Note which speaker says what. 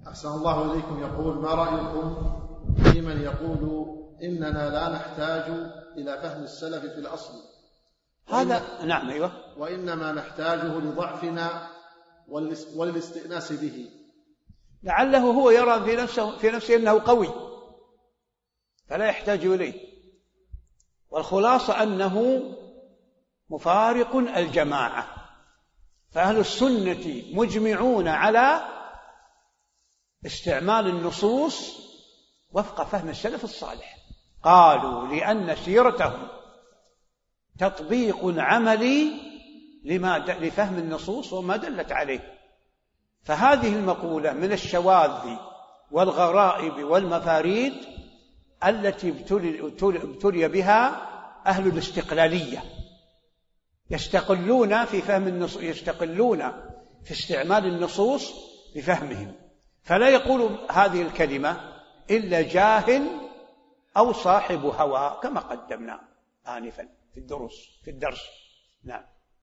Speaker 1: أحسن الله إليكم. يقول: ما رأيكم في من يقول إننا لا نحتاج إلى فهم السلف في الأصل،
Speaker 2: هذا نعم أيوة،
Speaker 1: وإنما نحتاجه لضعفنا والاستئناس به؟
Speaker 2: لعله هو يرى في نفسه أنه قوي فلا يحتاج إليه، والخلاصة أنه مفارق الجماعة. فأهل السنة مجمعون على استعمال النصوص وفق فهم السلف الصالح. قالوا لأن سيرتهم تطبيق عملي لفهم النصوص وما دلت عليه. فهذه المقولة من الشواذ والغرائب والمفاريد التي ابتلي بها أهل الاستقلالية، يستقلون في فهم النصوص، يستقلون في استعمال النصوص بفهمهم، فلا يقول هذه الكلمة إلا جاهل أو صاحب هوى كما قدمنا آنفا في الدرس. نعم.